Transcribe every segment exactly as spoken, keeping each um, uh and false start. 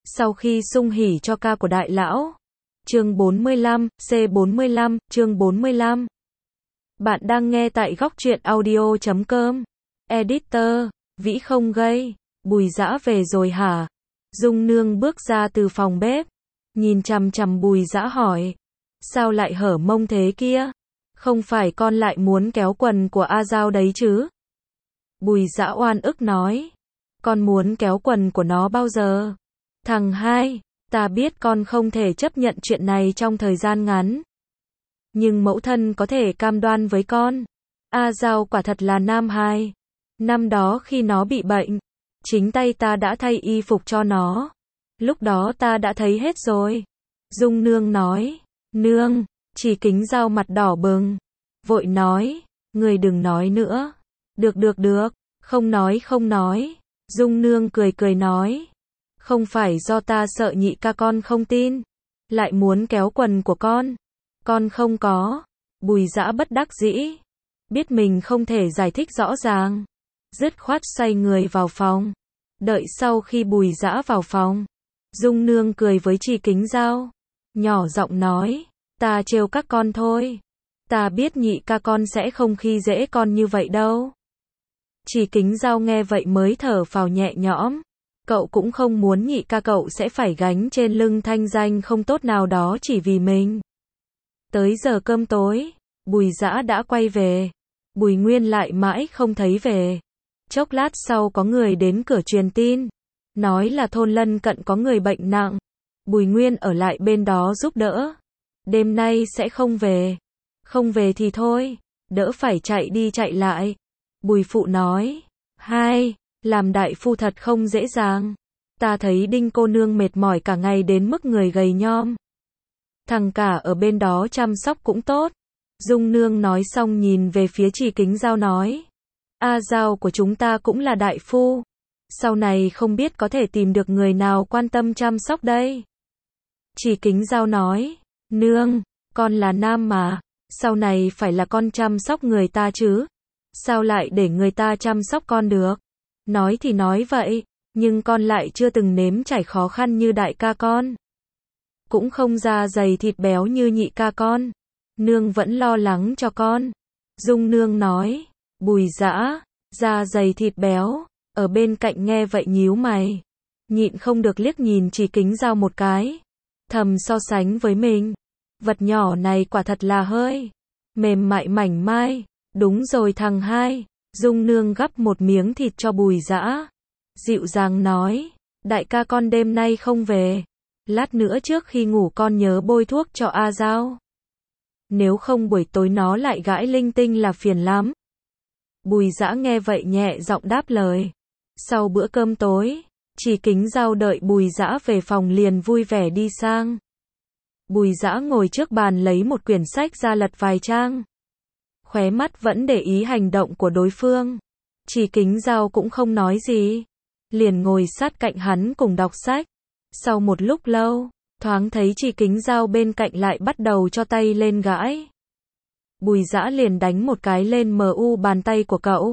Sau khi sung hỉ cho ca của đại lão. Chương bốn mươi lăm, C bốn mươi lăm, chương bốn mươi lăm. Bạn đang nghe tại góc truyện audio chấm com. Editor, Vĩ không gây. Bùi Dã về rồi hả? Dung Nương bước ra từ phòng bếp, nhìn chằm chằm Bùi Dã hỏi. Sao lại hở mông thế kia? Không phải con lại muốn kéo quần của A Giao đấy chứ? Bùi Dã oan ức nói. Con muốn kéo quần của nó bao giờ? Thằng hai, ta biết con không thể chấp nhận chuyện này trong thời gian ngắn. Nhưng mẫu thân có thể cam đoan với con. A Giao quả thật là nam hai. Năm đó khi nó bị bệnh, chính tay ta đã thay y phục cho nó. Lúc đó ta đã thấy hết rồi. Dung Nương nói. Nương, Chỉ Kính Dao mặt đỏ bừng, vội nói. Người đừng nói nữa. Được được được, không nói không nói. Dung Nương cười cười nói. Không phải do ta sợ nhị ca con không tin, lại muốn kéo quần của con. Con không có. Bùi Dã bất đắc dĩ, biết mình không thể giải thích rõ ràng, dứt khoát xoay người vào phòng. Đợi sau khi Bùi Dã vào phòng, Dung Nương cười với Chỉ Kính Dao, nhỏ giọng nói, ta trêu các con thôi. Ta biết nhị ca con sẽ không khi dễ con như vậy đâu. Chỉ Kính Dao nghe vậy mới thở phào nhẹ nhõm. Cậu cũng không muốn nhị ca cậu sẽ phải gánh trên lưng thanh danh không tốt nào đó chỉ vì mình. Tới giờ cơm tối, Bùi Dã đã quay về. Bùi Nguyên lại mãi không thấy về. Chốc lát sau có người đến cửa truyền tin, nói là thôn lân cận có người bệnh nặng. Bùi Nguyên ở lại bên đó giúp đỡ. Đêm nay sẽ không về. Không về thì thôi, đỡ phải chạy đi chạy lại. Bùi Phụ nói. Hai, làm đại phu thật không dễ dàng. Ta thấy Đinh cô nương mệt mỏi cả ngày đến mức người gầy nhom. Thằng cả ở bên đó chăm sóc cũng tốt. Dung Nương nói xong nhìn về phía Chỉ Kính Dao nói. A Giao của chúng ta cũng là đại phu. Sau này không biết có thể tìm được người nào quan tâm chăm sóc đây. Chỉ Kính Dao nói. Nương, con là nam mà. Sau này phải là con chăm sóc người ta chứ. Sao lại để người ta chăm sóc con được? Nói thì nói vậy, nhưng con lại chưa từng nếm trải khó khăn như đại ca con. Cũng không da dày thịt béo như nhị ca con. Nương vẫn lo lắng cho con. Dung Nương nói. Bùi Dã, da dày thịt béo, ở bên cạnh nghe vậy nhíu mày. Nhịn không được liếc nhìn Chỉ Kính Dao một cái. Thầm so sánh với mình. Vật nhỏ này quả thật là hơi mềm mại mảnh mai. Đúng rồi thằng hai. Dung Nương gắp một miếng thịt cho Bùi Dã, dịu dàng nói. Đại ca con đêm nay không về. Lát nữa trước khi ngủ con nhớ bôi thuốc cho A Giao. Nếu không buổi tối nó lại gãi linh tinh là phiền lắm. Bùi Dã nghe vậy nhẹ giọng đáp lời. Sau bữa cơm tối, Chỉ Kính Dao đợi Bùi Dã về phòng liền vui vẻ đi sang. Bùi Dã ngồi trước bàn lấy một quyển sách ra lật vài trang. Khóe mắt vẫn để ý hành động của đối phương. Chỉ Kính Dao cũng không nói gì, liền ngồi sát cạnh hắn cùng đọc sách. Sau một lúc lâu, thoáng thấy Chỉ Kính Dao bên cạnh lại bắt đầu cho tay lên gãi. Bùi Dã liền đánh một cái lên mờ u bàn tay của cậu.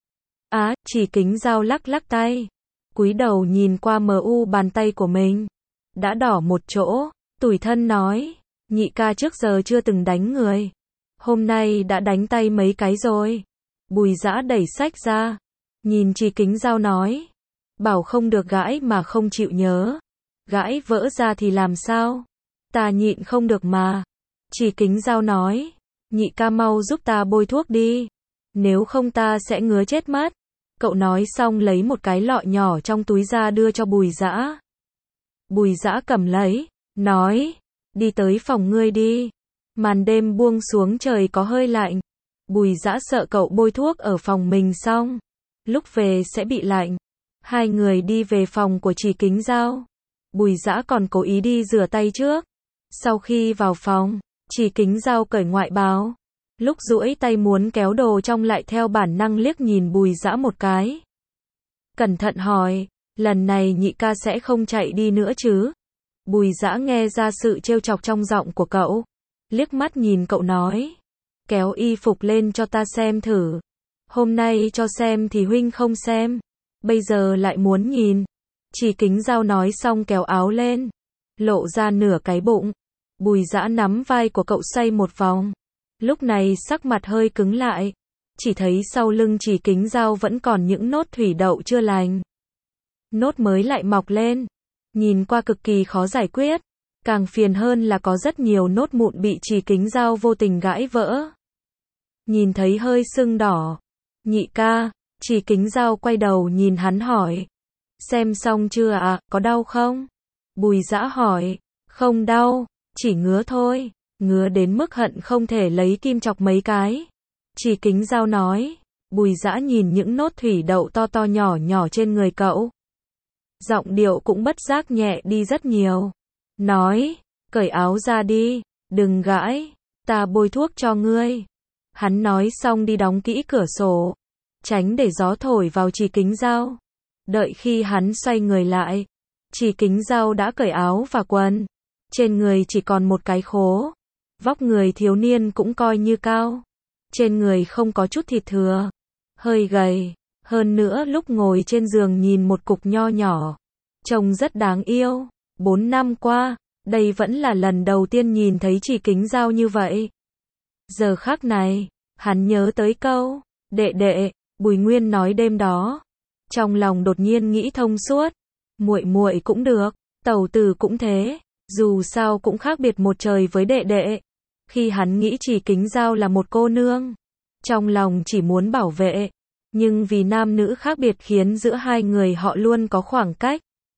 Á, à, Chỉ Kính Dao lắc lắc tay, cúi đầu nhìn qua mờ u bàn tay của mình, đã đỏ một chỗ, tủi thân nói, nhị ca trước giờ chưa từng đánh người, hôm nay đã đánh tay mấy cái rồi. Bùi Dã đẩy sách ra, nhìn Chỉ Kính Dao nói, bảo không được gãi mà không chịu nhớ, gãi vỡ ra thì làm sao? Ta nhịn không được mà. Chỉ Kính Dao nói, nhị ca mau giúp ta bôi thuốc đi, nếu không ta sẽ ngứa chết mất. Cậu nói xong lấy một cái lọ nhỏ trong túi ra đưa cho Bùi Dã. Bùi Dã cầm lấy, nói, đi tới phòng ngươi đi. Màn đêm buông xuống trời có hơi lạnh. Bùi Dã sợ cậu bôi thuốc ở phòng mình xong, lúc về sẽ bị lạnh. Hai người đi về phòng của Chỉ Kính Dao. Bùi Dã còn cố ý đi rửa tay trước. Sau khi vào phòng, Chỉ Kính Dao cởi ngoại bào. Lúc duỗi tay muốn kéo đồ trong lại theo bản năng liếc nhìn Bùi Dã một cái. Cẩn thận hỏi, lần này nhị ca sẽ không chạy đi nữa chứ? Bùi Dã nghe ra sự trêu chọc trong giọng của cậu, liếc mắt nhìn cậu nói, kéo y phục lên cho ta xem thử. Hôm nay cho xem thì huynh không xem, bây giờ lại muốn nhìn. Chỉ Kính Dao nói xong kéo áo lên, lộ ra nửa cái bụng. Bùi Dã nắm vai của cậu xoay một vòng. Lúc này sắc mặt hơi cứng lại. Chỉ thấy sau lưng Chỉ Kính Dao vẫn còn những nốt thủy đậu chưa lành. Nốt mới lại mọc lên. Nhìn qua cực kỳ khó giải quyết. Càng phiền hơn là có rất nhiều nốt mụn bị Chỉ Kính Dao vô tình gãi vỡ. Nhìn thấy hơi sưng đỏ. Nhị ca, Chỉ Kính Dao quay đầu nhìn hắn hỏi. Xem xong chưa ạ, à, có đau không? Bùi Dã hỏi. Không đau, chỉ ngứa thôi. Ngứa đến mức hận không thể lấy kim chọc mấy cái. Chỉ Kính Dao nói. Bùi Dã nhìn những nốt thủy đậu to to nhỏ nhỏ trên người cậu. Giọng điệu cũng bất giác nhẹ đi rất nhiều. Nói, cởi áo ra đi, đừng gãi, ta bôi thuốc cho ngươi. Hắn nói xong đi đóng kỹ cửa sổ, tránh để gió thổi vào Chỉ Kính Dao. Đợi khi hắn xoay người lại, Chỉ Kính Dao đã cởi áo và quần. Trên người chỉ còn một cái khố. Vóc người thiếu niên cũng coi như cao. Trên người không có chút thịt thừa. Hơi gầy. Hơn nữa lúc ngồi trên giường nhìn một cục nho nhỏ. Trông rất đáng yêu. Bốn năm qua, đây vẫn là lần đầu tiên nhìn thấy Chỉ Kính Dao như vậy. Giờ khắc này, hắn nhớ tới câu, đệ đệ, Bùi Nguyên nói đêm đó. Trong lòng đột nhiên nghĩ thông suốt. Muội muội cũng được, tẩu tử cũng thế. Dù sao cũng khác biệt một trời với đệ đệ. Khi hắn nghĩ Chỉ Kính Dao là một cô nương, trong lòng chỉ muốn bảo vệ. Nhưng vì nam nữ khác biệt khiến giữa hai người họ luôn có khoảng cách.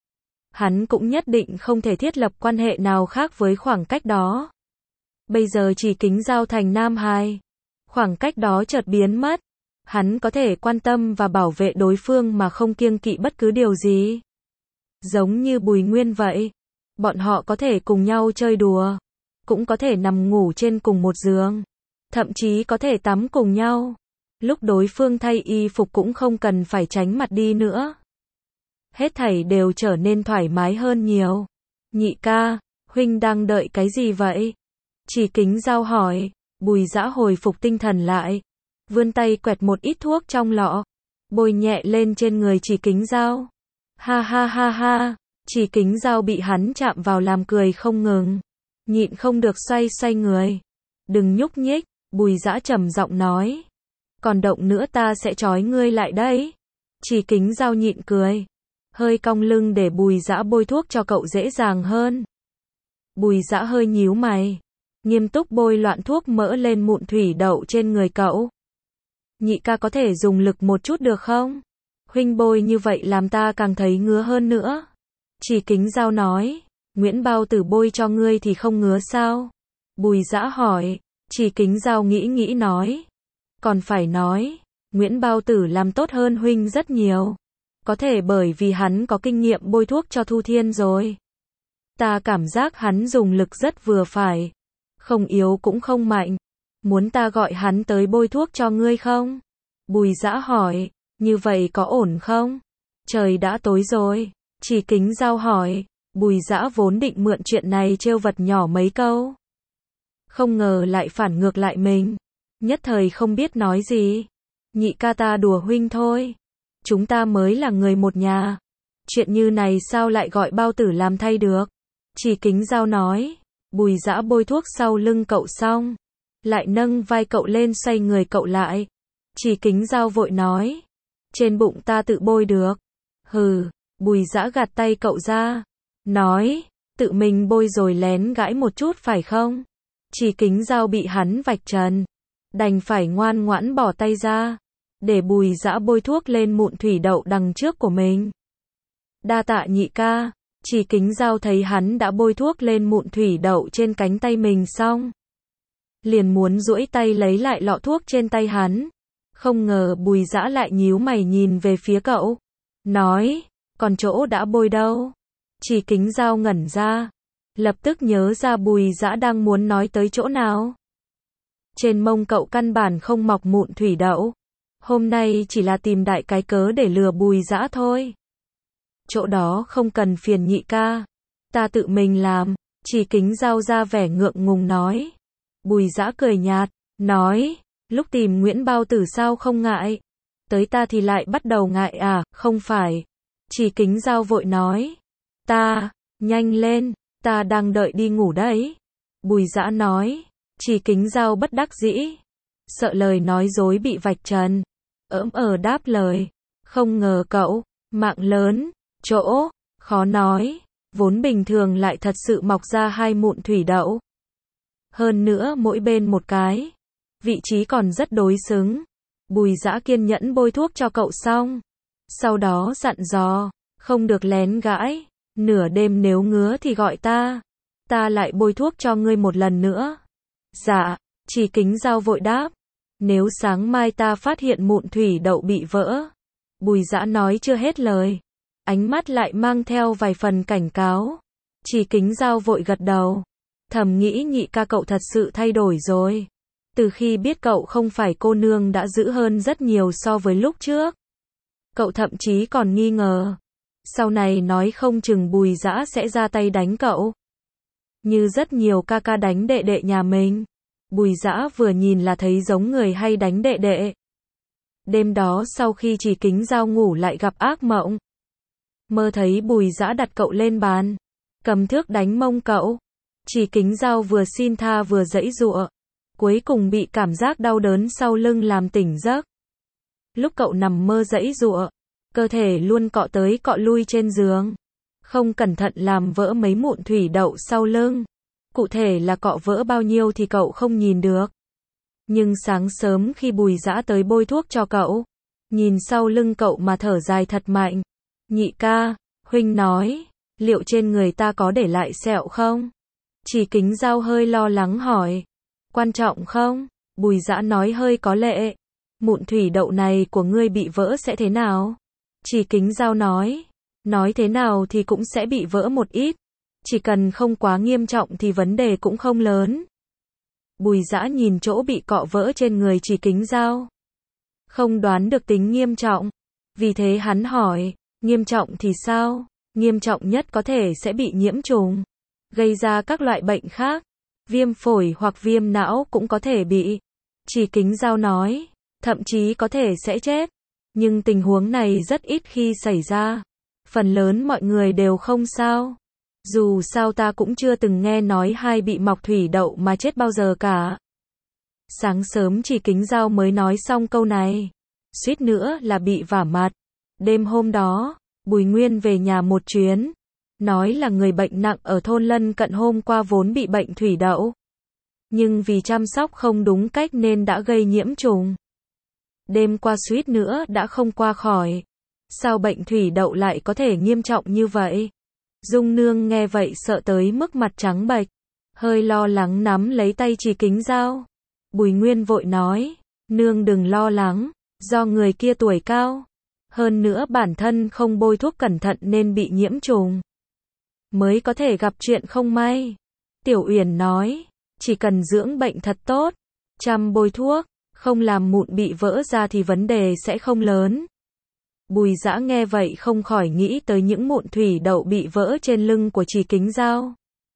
Hắn cũng nhất định không thể thiết lập quan hệ nào khác với khoảng cách đó. Bây giờ Chỉ Kính Dao thành nam hài. Khoảng cách đó chợt biến mất. Hắn có thể quan tâm và bảo vệ đối phương mà không kiêng kỵ bất cứ điều gì. Giống như Bùi Nguyên vậy. Bọn họ có thể cùng nhau chơi đùa. Cũng có thể nằm ngủ trên cùng một giường. Thậm chí có thể tắm cùng nhau. Lúc đối phương thay y phục cũng không cần phải tránh mặt đi nữa. Hết thảy đều trở nên thoải mái hơn nhiều. Nhị ca, huynh đang đợi cái gì vậy? Chỉ Kính Dao hỏi. Bùi Dã hồi phục tinh thần lại. Vươn tay quẹt một ít thuốc trong lọ. Bôi nhẹ lên trên người Chỉ Kính Dao. Ha ha ha ha. Chỉ Kính Dao bị hắn chạm vào làm cười không ngừng. Nhịn không được xoay xoay người. Đừng nhúc nhích, Bùi Dã trầm giọng nói. Còn động nữa ta sẽ trói ngươi lại đấy. Chỉ Kính Dao nhịn cười. Hơi cong lưng để Bùi Dã bôi thuốc cho cậu dễ dàng hơn. Bùi Dã hơi nhíu mày. Nghiêm túc bôi loạn thuốc mỡ lên mụn thủy đậu trên người cậu. Nhị ca có thể dùng lực một chút được không? Huynh bôi như vậy làm ta càng thấy ngứa hơn nữa. Chỉ Kính Dao nói. Nguyễn Bao Tử bôi cho ngươi thì không ngứa sao? Bùi Dã hỏi. Chỉ Kính Dao nghĩ nghĩ nói. Còn phải nói. Nguyễn Bao Tử làm tốt hơn huynh rất nhiều. Có thể bởi vì hắn có kinh nghiệm bôi thuốc cho Thu Thiên rồi. Ta cảm giác hắn dùng lực rất vừa phải. Không yếu cũng không mạnh. Muốn ta gọi hắn tới bôi thuốc cho ngươi không? Bùi Dã hỏi. Như vậy có ổn không? Trời đã tối rồi. Chỉ Kính Dao hỏi. Bùi Dã vốn định mượn chuyện này trêu vật nhỏ mấy câu. Không ngờ lại phản ngược lại mình. Nhất thời không biết nói gì. Nhị ca ta đùa huynh thôi. Chúng ta mới là người một nhà. Chuyện như này sao lại gọi Bao Tử làm thay được? Chỉ Kính Dao nói. Bùi Dã bôi thuốc sau lưng cậu xong. Lại nâng vai cậu lên xoay người cậu lại. Chỉ Kính Dao vội nói. Trên bụng ta tự bôi được. Hừ, Bùi Dã gạt tay cậu ra. Nói, tự mình bôi rồi lén gãi một chút phải không? Chỉ Kính Dao bị hắn vạch trần. Đành phải ngoan ngoãn bỏ tay ra. Để Bùi Dã bôi thuốc lên mụn thủy đậu đằng trước của mình. Đa tạ nhị ca. Chỉ Kính Dao thấy hắn đã bôi thuốc lên mụn thủy đậu trên cánh tay mình xong. Liền muốn duỗi tay lấy lại lọ thuốc trên tay hắn. Không ngờ Bùi Dã lại nhíu mày nhìn về phía cậu. Nói, còn chỗ đã bôi đâu? Chỉ Kính Dao ngẩn ra. Lập tức nhớ ra Bùi Dã đang muốn nói tới chỗ nào. Trên mông cậu căn bản không mọc mụn thủy đậu. Hôm nay chỉ là tìm đại cái cớ để lừa Bùi Dã thôi. Chỗ đó không cần phiền nhị ca. Ta tự mình làm. Chỉ Kính Dao ra vẻ ngượng ngùng nói. Bùi Dã cười nhạt. Nói. Lúc tìm Nguyễn Bao Tử sao không ngại. Tới ta thì lại bắt đầu ngại à. Không phải. Chỉ Kính Dao vội nói. Ta, nhanh lên, ta đang đợi đi ngủ đấy. Bùi Dã nói. Chỉ Kính Dao bất đắc dĩ. Sợ lời nói dối bị vạch trần. Ỡm ờ đáp lời. Không ngờ cậu, mạng lớn, chỗ, khó nói. Vốn bình thường lại thật sự mọc ra hai mụn thủy đậu. Hơn nữa mỗi bên một cái. Vị trí còn rất đối xứng. Bùi Dã kiên nhẫn bôi thuốc cho cậu xong. Sau đó dặn dò. Không được lén gãi. Nửa đêm nếu ngứa thì gọi ta. Ta lại bôi thuốc cho ngươi một lần nữa. Dạ. Chỉ Kính Dao vội đáp. Nếu sáng mai ta phát hiện mụn thủy đậu bị vỡ. Bùi Dã nói chưa hết lời. Ánh mắt lại mang theo vài phần cảnh cáo. Chỉ Kính Dao vội gật đầu. Thầm nghĩ nhị ca cậu thật sự thay đổi rồi. Từ khi biết cậu không phải cô nương đã dữ hơn rất nhiều so với lúc trước. Cậu thậm chí còn nghi ngờ. Sau này nói không chừng Bùi Dã sẽ ra tay đánh cậu. Như rất nhiều ca ca đánh đệ đệ nhà mình. Bùi Dã vừa nhìn là thấy giống người hay đánh đệ đệ. Đêm đó sau khi Chỉ Kính Dao ngủ lại gặp ác mộng. Mơ thấy Bùi Dã đặt cậu lên bàn. Cầm thước đánh mông cậu. Chỉ Kính Dao vừa xin tha vừa giãy giụa. Cuối cùng bị cảm giác đau đớn sau lưng làm tỉnh giấc. Lúc cậu nằm mơ giãy giụa, cơ thể luôn cọ tới cọ lui trên giường. Không cẩn thận làm vỡ mấy mụn thủy đậu sau lưng. Cụ thể là cọ vỡ bao nhiêu thì cậu không nhìn được. Nhưng sáng sớm khi Bùi Dã tới bôi thuốc cho cậu, nhìn sau lưng cậu mà thở dài thật mạnh. Nhị ca, huynh nói, liệu trên người ta có để lại sẹo không? Chỉ Kính Dao hơi lo lắng hỏi. Quan trọng không? Bùi Dã nói hơi có lệ. Mụn thủy đậu này của ngươi bị vỡ sẽ thế nào? Chỉ Kính Dao nói. Nói thế nào thì cũng sẽ bị vỡ một ít. Chỉ cần không quá nghiêm trọng thì vấn đề cũng không lớn. Bùi Dã nhìn chỗ bị cọ vỡ trên người Chỉ Kính Dao. Không đoán được tính nghiêm trọng. Vì thế hắn hỏi, nghiêm trọng thì sao? Nghiêm trọng nhất có thể sẽ bị nhiễm trùng. Gây ra các loại bệnh khác. Viêm phổi hoặc viêm não cũng có thể bị. Chỉ Kính Dao nói. Thậm chí có thể sẽ chết. Nhưng tình huống này rất ít khi xảy ra. Phần lớn mọi người đều không sao. Dù sao ta cũng chưa từng nghe nói hai bị mọc thủy đậu mà chết bao giờ cả. Sáng sớm Chỉ Kính Dao mới nói xong câu này. Suýt nữa là bị vả mặt. Đêm hôm đó, Bùi Nguyên về nhà một chuyến. Nói là người bệnh nặng ở thôn lân cận hôm qua vốn bị bệnh thủy đậu. Nhưng vì chăm sóc không đúng cách nên đã gây nhiễm trùng. Đêm qua suýt nữa đã không qua khỏi. Sao bệnh thủy đậu lại có thể nghiêm trọng như vậy? Dung Nương nghe vậy sợ tới mức mặt trắng bệch. Hơi lo lắng nắm lấy tay Chỉ Kính Dao. Bùi Nguyên vội nói. Nương đừng lo lắng. Do người kia tuổi cao. Hơn nữa bản thân không bôi thuốc cẩn thận nên bị nhiễm trùng. Mới có thể gặp chuyện không may. Tiểu Uyển nói. Chỉ cần dưỡng bệnh thật tốt. Chăm bôi thuốc. Không làm mụn bị vỡ ra thì vấn đề sẽ không lớn. Bùi Dã nghe vậy không khỏi nghĩ tới những mụn thủy đậu bị vỡ trên lưng của Chỉ Kính Dao.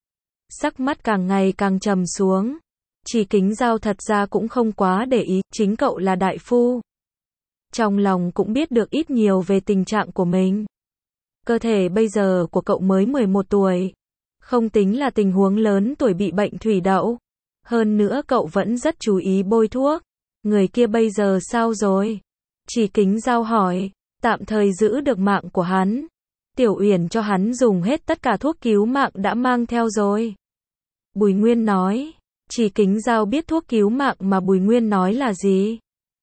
Sắc mắt càng ngày càng trầm xuống. Chỉ Kính Dao thật ra cũng không quá để ý, chính cậu là đại phu. Trong lòng cũng biết được ít nhiều về tình trạng của mình. Cơ thể bây giờ của cậu mới mười một tuổi. Không tính là tình huống lớn tuổi bị bệnh thủy đậu. Hơn nữa cậu vẫn rất chú ý bôi thuốc. Người kia bây giờ sao rồi? Chỉ Kính Dao hỏi. Tạm thời giữ được mạng của hắn. Tiểu Uyển cho hắn dùng hết tất cả thuốc cứu mạng đã mang theo rồi. Bùi Nguyên nói. Chỉ Kính Dao biết thuốc cứu mạng mà Bùi Nguyên nói là gì?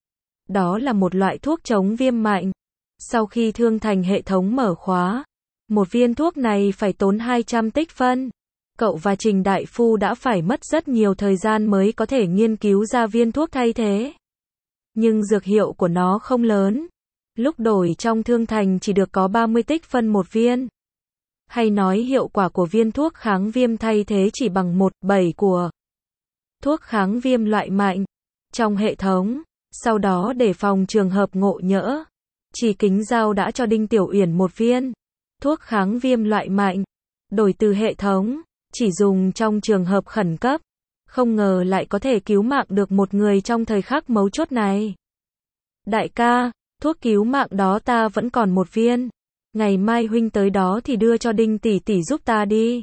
Đó là một loại thuốc chống viêm mạnh. Sau khi thương thành hệ thống mở khóa, một viên thuốc này phải tốn hai trăm tích phân. Cậu và Trình đại phu đã phải mất rất nhiều thời gian mới có thể nghiên cứu ra viên thuốc thay thế. Nhưng dược hiệu của nó không lớn. Lúc đổi trong thương thành chỉ được có ba mươi tích phân một viên. Hay nói hiệu quả của viên thuốc kháng viêm thay thế chỉ bằng một phần bảy của thuốc kháng viêm loại mạnh trong hệ thống. Sau đó để phòng trường hợp ngộ nhỡ, Chỉ Kính Dao đã cho Đinh Tiểu Uyển một viên thuốc kháng viêm loại mạnh, đổi từ hệ thống, chỉ dùng trong trường hợp khẩn cấp. Không ngờ lại có thể cứu mạng được một người trong thời khắc mấu chốt này. Đại ca, thuốc cứu mạng đó ta vẫn còn một viên. Ngày mai huynh tới đó thì đưa cho Đinh tỷ tỷ giúp ta đi.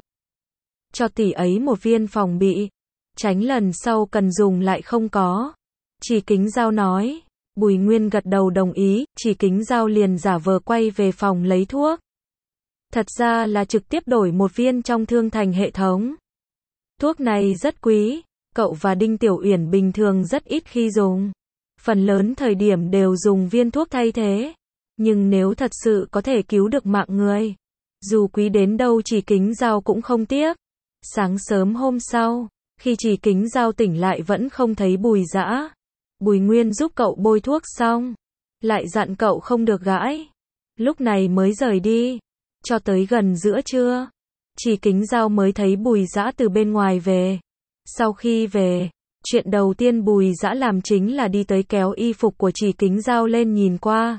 Cho tỷ ấy một viên phòng bị, tránh lần sau cần dùng lại không có. Chỉ Kính Dao nói. Bùi Nguyên gật đầu đồng ý, Chỉ Kính Dao liền giả vờ quay về phòng lấy thuốc. Thật ra là trực tiếp đổi một viên trong thương thành hệ thống. Thuốc này rất quý, cậu và Đinh Tiểu Uyển bình thường rất ít khi dùng. Phần lớn thời điểm đều dùng viên thuốc thay thế. Nhưng nếu thật sự có thể cứu được mạng người, dù quý đến đâu Chỉ Kính Dao cũng không tiếc. Sáng sớm hôm sau, khi Chỉ Kính Dao tỉnh lại vẫn không thấy Bùi Dã. Bùi Nguyên giúp cậu bôi thuốc xong, lại dặn cậu không được gãi. Lúc này mới rời đi. Cho tới gần giữa trưa, Chỉ Kính Dao mới thấy Bùi Dã từ bên ngoài về. Sau khi về, chuyện đầu tiên Bùi Dã làm chính là đi tới kéo y phục của Chỉ Kính Dao lên nhìn qua.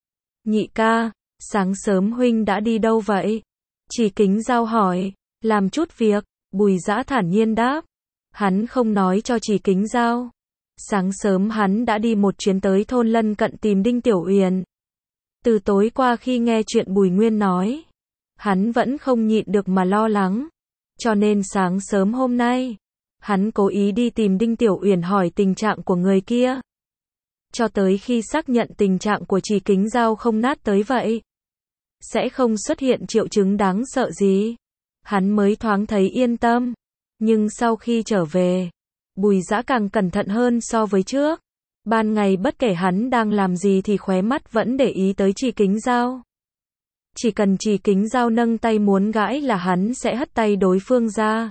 Nhị ca, sáng sớm huynh đã đi đâu vậy? Chỉ Kính Dao hỏi. Làm chút việc, Bùi Dã thản nhiên đáp. Hắn không nói cho Chỉ Kính Dao. Sáng sớm hắn đã đi một chuyến tới thôn lân cận tìm Đinh Tiểu Uyển. Từ tối qua khi nghe chuyện Bùi Nguyên nói, hắn vẫn không nhịn được mà lo lắng. Cho nên sáng sớm hôm nay, hắn cố ý đi tìm Đinh Tiểu Uyển hỏi tình trạng của người kia. Cho tới khi xác nhận tình trạng của Chỉ Kính Dao không nát tới vậy, sẽ không xuất hiện triệu chứng đáng sợ gì, hắn mới thoáng thấy yên tâm. Nhưng sau khi trở về, Bùi Dã càng cẩn thận hơn so với trước. Ban ngày bất kể hắn đang làm gì thì khóe mắt vẫn để ý tới Chỉ Kính Dao. Chỉ cần Chỉ Kính Dao nâng tay muốn gãi là hắn sẽ hất tay đối phương ra.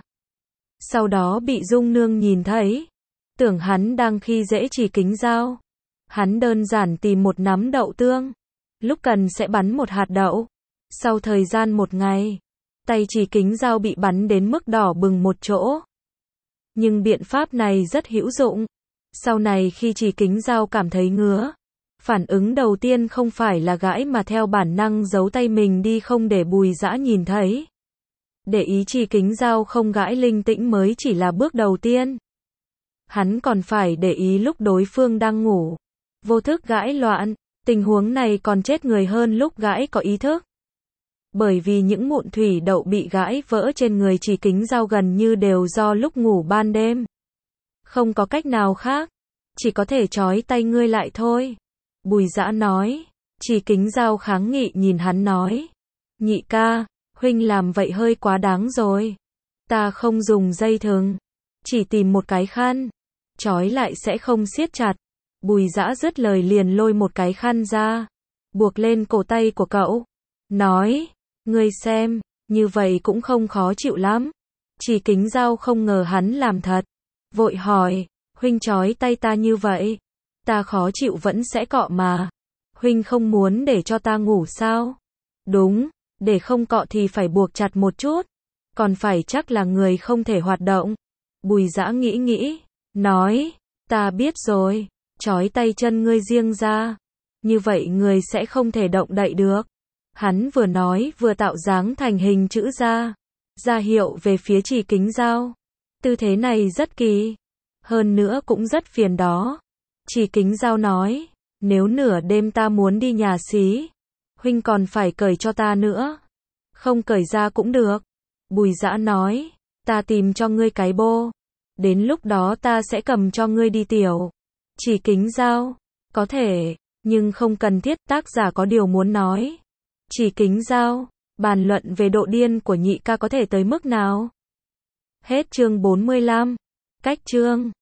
Sau đó bị Dung Nương nhìn thấy, tưởng hắn đang khi dễ Chỉ Kính Dao. Hắn đơn giản tìm một nắm đậu tương, lúc cần sẽ bắn một hạt đậu. Sau thời gian một ngày, tay Chỉ Kính Dao bị bắn đến mức đỏ bừng một chỗ. Nhưng biện pháp này rất hữu dụng. Sau này khi Chỉ Kính Dao cảm thấy ngứa, phản ứng đầu tiên không phải là gãi mà theo bản năng giấu tay mình đi không để Bùi Dã nhìn thấy. Để ý Chỉ Kính Dao không gãi linh tĩnh mới chỉ là bước đầu tiên. Hắn còn phải để ý lúc đối phương đang ngủ, vô thức gãi loạn, tình huống này còn chết người hơn lúc gãi có ý thức. Bởi vì những mụn thủy đậu bị gãi vỡ trên người Chỉ Kính Dao gần như đều do lúc ngủ ban đêm. Không có cách nào khác, chỉ có thể trói tay ngươi lại thôi. Bùi Dã nói. Chỉ Kính Dao kháng nghị nhìn hắn nói. Nhị ca, huynh làm vậy hơi quá đáng rồi. Ta không dùng dây thừng, chỉ tìm một cái khăn, trói lại sẽ không siết chặt. Bùi Dã dứt lời liền lôi một cái khăn ra, buộc lên cổ tay của cậu. Nói, ngươi xem, như vậy cũng không khó chịu lắm. Chỉ Kính Dao không ngờ hắn làm thật. Vội hỏi, huynh trói tay ta như vậy, ta khó chịu vẫn sẽ cọ mà. Huynh không muốn để cho ta ngủ sao? Đúng, để không cọ thì phải buộc chặt một chút, còn phải chắc là người không thể hoạt động. Bùi Dã nghĩ nghĩ, nói, ta biết rồi, trói tay chân ngươi riêng ra, như vậy người sẽ không thể động đậy được. Hắn vừa nói vừa tạo dáng thành hình chữ ra, ra hiệu về phía Chỉ Kính Dao. Tư thế này rất kỳ, hơn nữa cũng rất phiền đó. Chỉ Kính Dao nói, nếu nửa đêm ta muốn đi nhà xí, huynh còn phải cởi cho ta nữa. Không cởi ra cũng được. Bùi Dã nói, ta tìm cho ngươi cái bô, đến lúc đó ta sẽ cầm cho ngươi đi tiểu. Chỉ Kính Dao, có thể, nhưng không cần thiết. Tác giả có điều muốn nói. Chỉ Kính Dao, bàn luận về độ điên của nhị ca có thể tới mức nào. Hết chương bốn mươi lăm. Cách chương